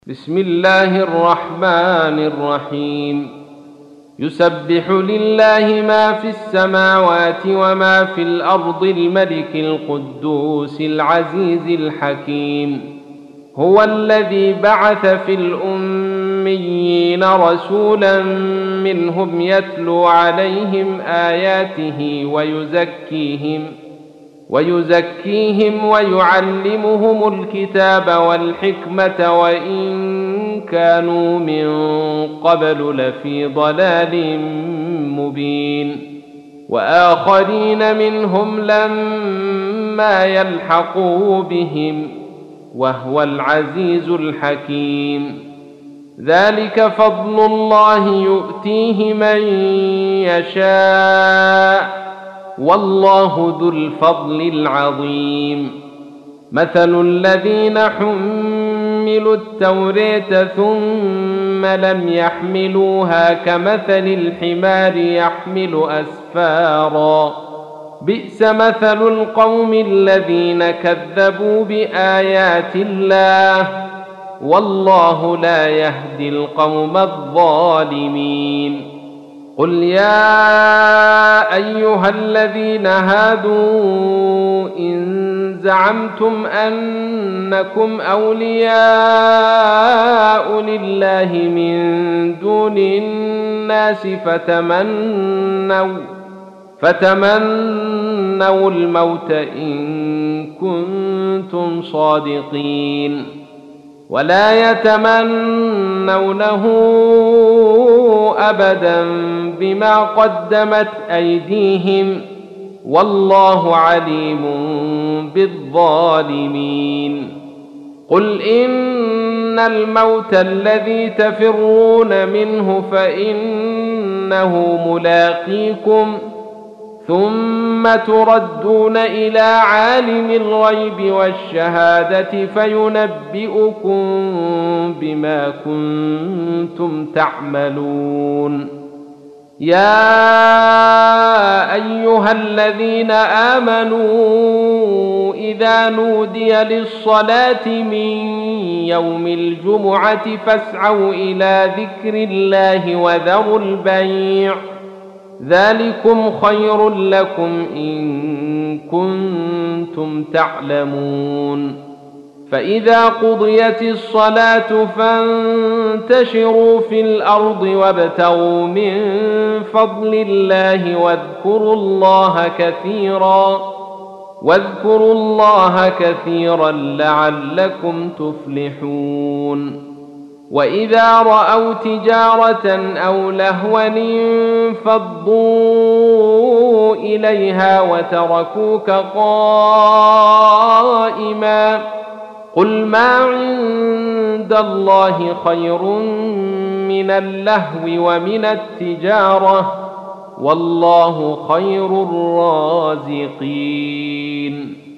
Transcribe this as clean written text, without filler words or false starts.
بسم الله الرحمن الرحيم. يسبح لله ما في السماوات وما في الأرض الملك القدوس العزيز الحكيم. هو الذي بعث في الأميين رسولا منهم يتلو عليهم آياته ويزكيهم ويعلمهم الكتاب والحكمة وإن كانوا من قبل لفي ضلال مبين. وآخرين منهم لما يلحقوا بهم وهو العزيز الحكيم. ذلك فضل الله يؤتيه من يشاء والله ذو الفضل العظيم. مثل الذين حملوا التوراة ثم لم يحملوها كمثل الحمار يحمل أسفارا بئس مثل القوم الذين كذبوا بآيات الله والله لا يهدي القوم الظالمين. قل يا أيها الذين هادوا إن زعمتم أنكم أولياء لله من دون الناس فتمنوا الموت إن كنتم صادقين ولا يتمنونه أبدا بما قدمت أيديهم والله عليم بالظالمين. قل إن الموت الذي تفرون منه فإنه ملاقيكم ثم تردون إلى عالم الغيب والشهادة فينبئكم بما كنتم تعملون. يا أيها الذين آمنوا إذا نودي للصلاة من يوم الجمعة فاسعوا إلى ذكر الله وذروا البيع ذلكم خير لكم إن كنتم تعلمون. فإذا قضيت الصلاة فانتشروا في الأرض وابتغوا من فضل الله واذكروا الله كثيرا لعلكم تفلحون. وإذا رأوا تجارة أو لهوا انفضوا إليها وتركوك قائما قل ما عند الله خير من اللهو ومن التجارة والله خير الرازقين.